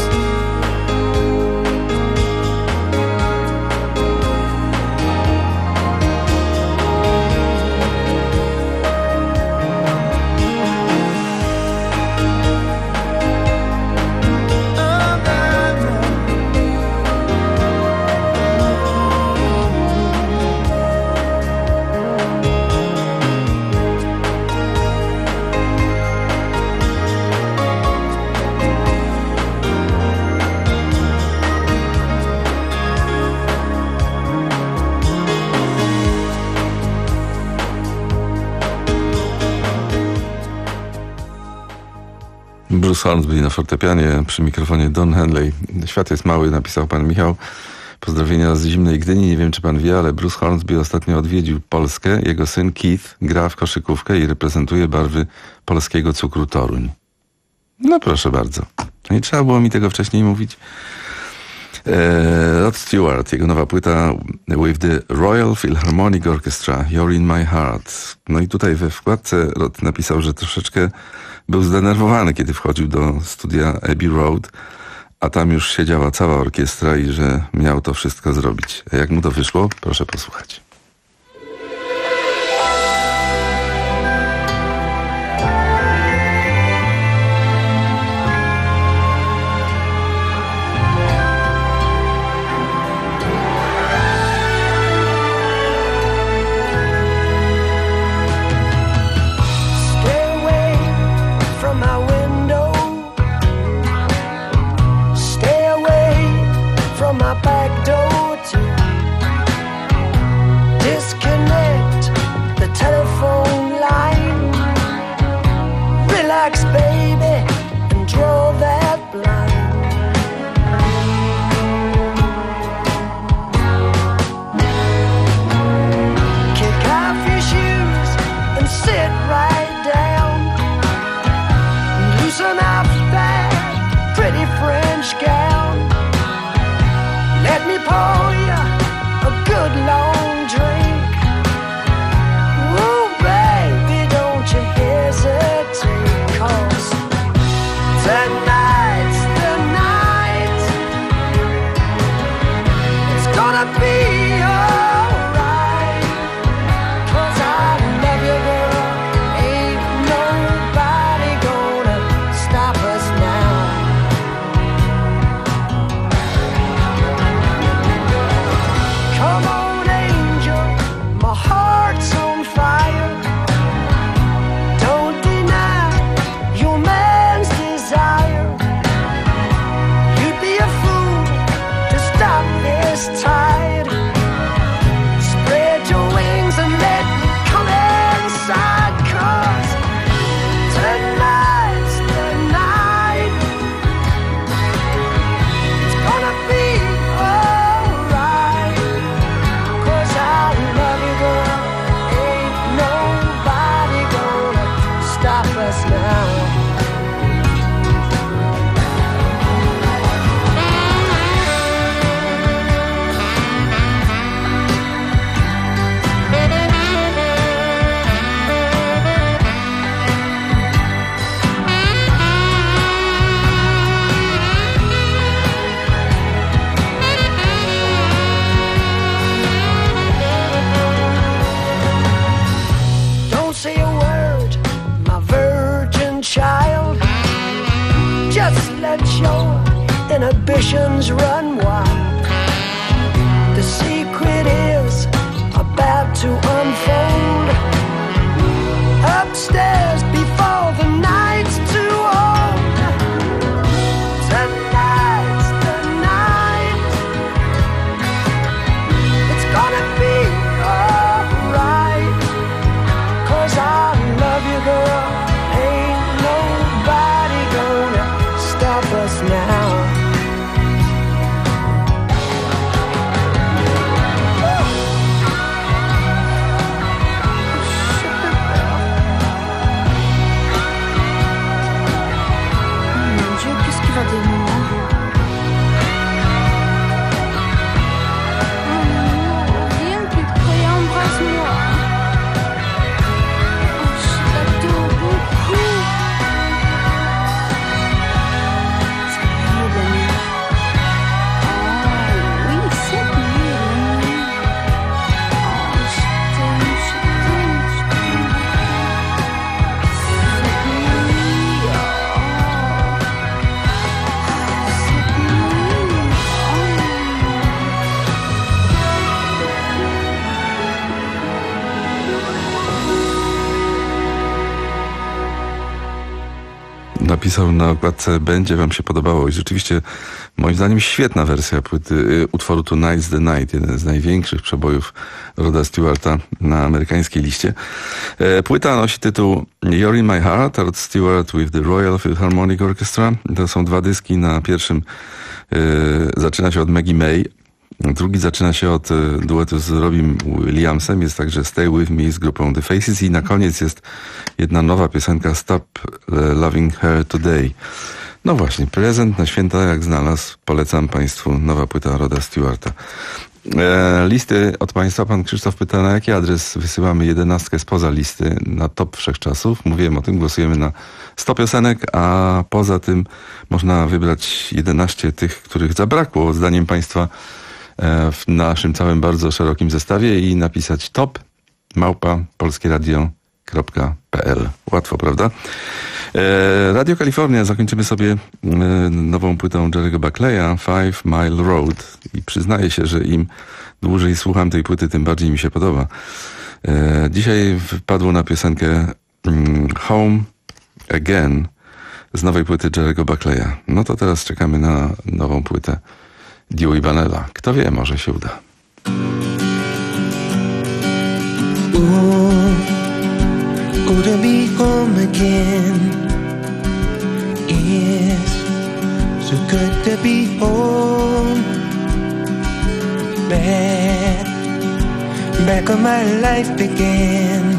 Bruce Hornsby na fortepianie, przy mikrofonie Don Henley. Świat jest mały, napisał pan Michał. Pozdrowienia z zimnej Gdyni. Nie wiem, czy pan wie, ale Bruce Hornsby ostatnio odwiedził Polskę. Jego syn Keith gra w koszykówkę i reprezentuje barwy polskiego Cukru Toruń. No proszę bardzo. Nie trzeba było mi tego wcześniej mówić. Rod Stewart, jego nowa płyta with the Royal Philharmonic Orchestra, You're in my heart. No i tutaj we wkładce Rod napisał, że troszeczkę był zdenerwowany, kiedy wchodził do studia Abbey Road, a tam już siedziała cała orkiestra i że miał to wszystko zrobić. A jak mu to wyszło? Proszę posłuchać. Inhibitions run wild. The secret is about to unfold. Upstairs before the night's too old. Tonight's the night. Regardez-moi. Viens plus près, embrasse-moi. Oh, je t'adore beaucoup. C'est mieux la nuit. Oh, oui, c'est mieux la nuit. Oh, je t'aime, je t'aime, je t'aime. Cette nuit, oh. Cette nuit, Napisał na okładce: będzie wam się podobało. I rzeczywiście moim zdaniem świetna wersja płyty, y, utworu Tonight's the Night, jeden z największych przebojów Roda Stewarta na amerykańskiej liście. E, płyta nosi tytuł You're in My Heart, Rod Stewart with the Royal Philharmonic Orchestra. To są dwa dyski. Na pierwszym y, zaczyna się od Maggie May, drugi zaczyna się od y, duetu z Robim Williamsem. Jest także Stay With Me z grupą The Faces i na koniec jest jedna nowa piosenka Stop Loving Her Today. No właśnie, prezent na święta jak znalazł. Polecam Państwu nowa płyta Roda Stewarta. E, listy od Państwa. Pan Krzysztof pyta, na jaki adres wysyłamy jedenastkę spoza listy na top wszechczasów. Mówiłem o tym, głosujemy na sto piosenek, a poza tym można wybrać jedenaście tych, których zabrakło zdaniem Państwa e, w naszym całym bardzo szerokim zestawie i napisać top małpa polskieradio kropka p l. Łatwo, prawda? E, Radio Kalifornia zakończymy sobie e, nową płytą Jerry'ego Buckleya, Five Mile Road. I przyznaję się, że im dłużej słucham tej płyty, tym bardziej mi się podoba. E, dzisiaj wpadło na piosenkę mm, Home Again z nowej płyty Jerry'ego Buckleya. No to teraz czekamy na nową płytę Dewey Vanella. Kto wie, może się uda. Oh, to be home again. Yes, so good to be home. Back, back when my life began.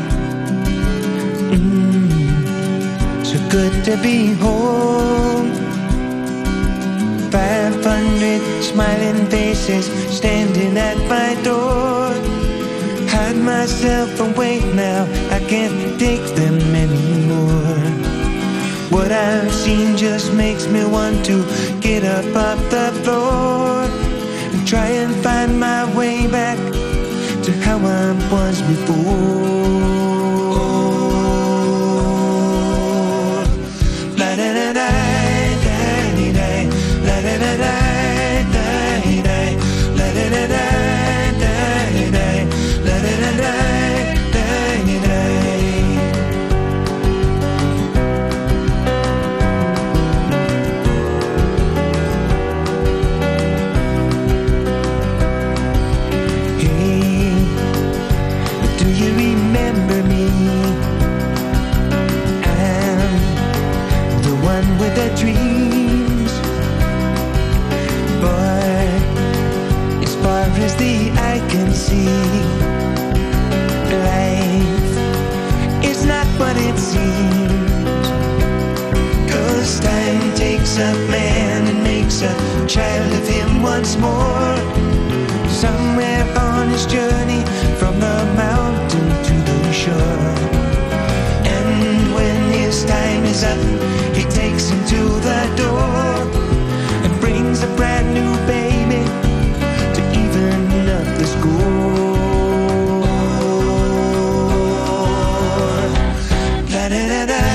Mm, so good to be home. Five hundred smiling faces standing at my door. Hide myself away now, I can't take them anymore. What I've seen just makes me want to get up off the floor and try and find my way back to how I was before. La da da da da da, la da da da da da, la da da da. Dreams, but as far as the eye can see, life is not what it seems. 'Cause time takes a man and makes a child of him once more. Somewhere on his journey from the mountain to the shore. And when his time is up, he takes him to the door and brings a brand new baby to even up the score. La da da da.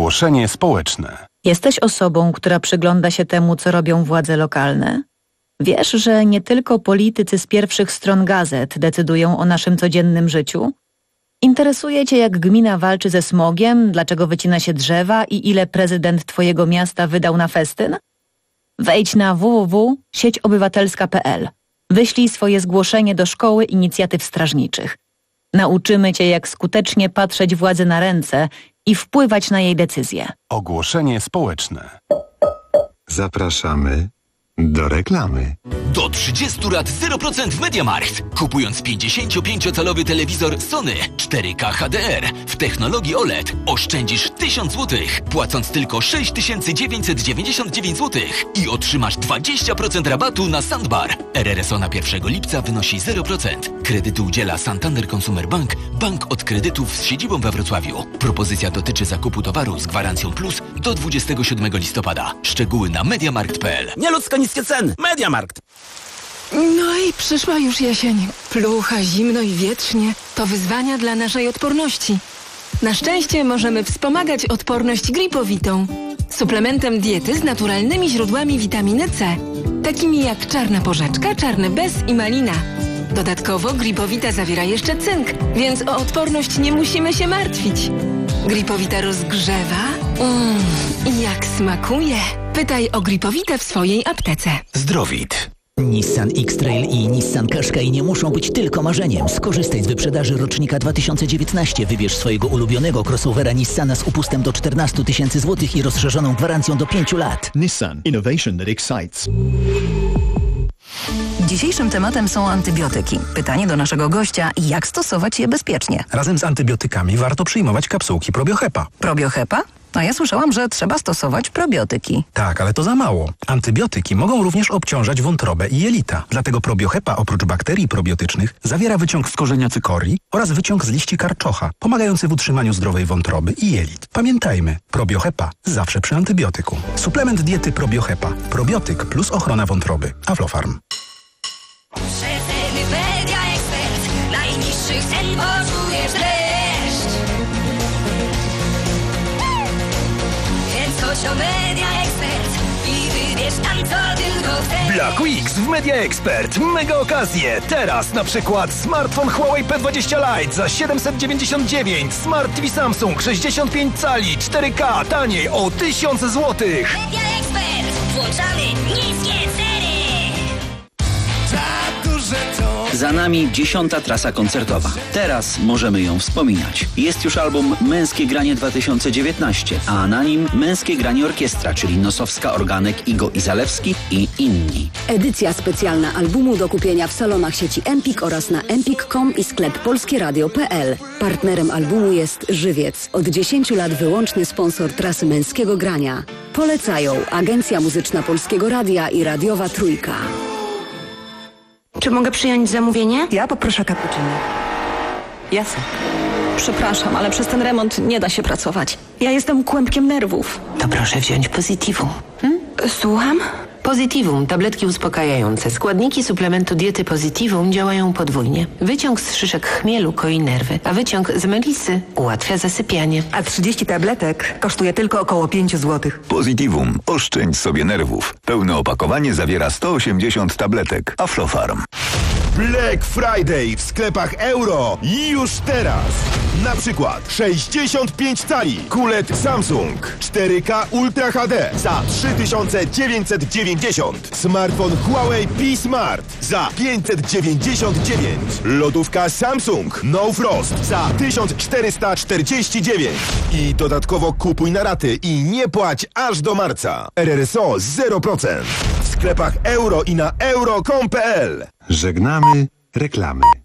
Ogłoszenie społeczne. Jesteś osobą, która przygląda się temu, co robią władze lokalne? Wiesz, że nie tylko politycy z pierwszych stron gazet decydują o naszym codziennym życiu? Interesuje cię, jak gmina walczy ze smogiem, dlaczego wycina się drzewa i ile prezydent twojego miasta wydał na festyn? Wejdź na w w w kropka sieć obywatelska kropka p l. Wyślij swoje zgłoszenie do Szkoły Inicjatyw Strażniczych. Nauczymy cię, jak skutecznie patrzeć władzy na ręce i wpływać na jej decyzje. Ogłoszenie społeczne. Zapraszamy do reklamy. Do trzydziestu lat zero procent w MediaMarkt. Kupując pięćdziesięciopięciocalowy telewizor Sony cztery K H D R w technologii O L E D oszczędzisz tysiąc złotych, płacąc tylko sześć tysięcy dziewięćset dziewięćdziesiąt dziewięć złotych i otrzymasz dwadzieścia procent rabatu na Soundbar. R R S O na pierwszego lipca wynosi zero procent. Kredytu udziela Santander Consumer Bank, bank od kredytów z siedzibą we Wrocławiu. Propozycja dotyczy zakupu towaru z gwarancją plus do dwudziestego siódmego listopada. Szczegóły na mediamarkt kropka p l. Nieludzko niskie ceny. MediaMarkt. No i przyszła już jesień. Plucha, zimno i wietrznie. To wyzwania dla naszej odporności. Na szczęście możemy wspomagać odporność Gripowitą. Suplementem diety z naturalnymi źródłami witaminy C. Takimi jak czarna porzeczka, czarny bez i malina. Dodatkowo Gripowita zawiera jeszcze cynk, więc o odporność nie musimy się martwić. Gripowita rozgrzewa. Mmm, i jak smakuje. Pytaj o Gripowitę w swojej aptece. Zdrowit. Nissan X-Trail i Nissan Qashqai nie muszą być tylko marzeniem. Skorzystaj z wyprzedaży rocznika dwa tysiące dziewiętnaście. Wybierz swojego ulubionego crossovera Nissana z upustem do czternastu tysięcy złotych i rozszerzoną gwarancją do pięciu lat. Nissan. Innovation that excites. Dzisiejszym tematem są antybiotyki. Pytanie do naszego gościa, jak stosować je bezpiecznie? Razem z antybiotykami warto przyjmować kapsułki Probiohepa. Probiohepa? A ja słyszałam, że trzeba stosować probiotyki. Tak, ale to za mało. Antybiotyki mogą również obciążać wątrobę i jelita. Dlatego Probiohepa oprócz bakterii probiotycznych zawiera wyciąg z korzenia cykorii oraz wyciąg z liści karczocha, pomagający w utrzymaniu zdrowej wątroby i jelit. Pamiętajmy, Probiohepa zawsze przy antybiotyku. Suplement diety Probiohepa. Probiotyk plus ochrona wątroby. Aflofarm. Przeceny Media Expert. Najniższych cen poczujesz dreszcz. Więc chodź o Media Expert i wybierz tam co tylko chcesz. Black Weeks w Media Expert. Mega okazje. Teraz na przykład smartfon Huawei P dwadzieścia Lite za siedemset dziewięćdziesiąt dziewięć. Smart T V Samsung sześćdziesiąt pięć cali cztery K taniej o tysiąc złotych. Media Expert. Włączamy niskie ceny. Za nami dziesiąta trasa koncertowa. Teraz możemy ją wspominać. Jest już album Męskie Granie dwa tysiące dziewiętnaście, a na nim Męskie Granie Orkiestra, czyli Nosowska, Organek, Igo i Zalewski i inni. Edycja specjalna albumu do kupienia w salonach sieci Empik oraz na empik kropka com i sklep polskieradio kropka p l. Partnerem albumu jest Żywiec. Od dziesięciu lat wyłączny sponsor trasy Męskiego Grania. Polecają Agencja Muzyczna Polskiego Radia i Radiowa Trójka. Czy mogę przyjąć zamówienie? Ja poproszę cappuccino. Jasne. Przepraszam, ale przez ten remont nie da się pracować. Ja jestem kłębkiem nerwów. To proszę wziąć Positivum. Hmm? Słucham? Positivum, tabletki uspokajające. Składniki suplementu diety Positivum działają podwójnie. Wyciąg z szyszek chmielu koi nerwy, a wyciąg z melisy ułatwia zasypianie. A trzydzieści tabletek kosztuje tylko około pięć złotych. Positivum. Oszczędź sobie nerwów. Pełne opakowanie zawiera sto osiemdziesiąt tabletek. Aflofarm. Black Friday w sklepach Euro już teraz. Na przykład sześćdziesiąt pięć cali Q L E D Samsung cztery K Ultra H D za trzy tysiące dziewięćset dziewięćdziesiąt. Smartfon Huawei P Smart za pięćset dziewięćdziesiąt dziewięć. Lodówka Samsung No Frost za tysiąc czterysta czterdzieści dziewięć. I dodatkowo kupuj na raty i nie płać aż do marca. R R S O zero procent. W sklepach Euro i na euro kropka com kropka p l. Żegnamy reklamy.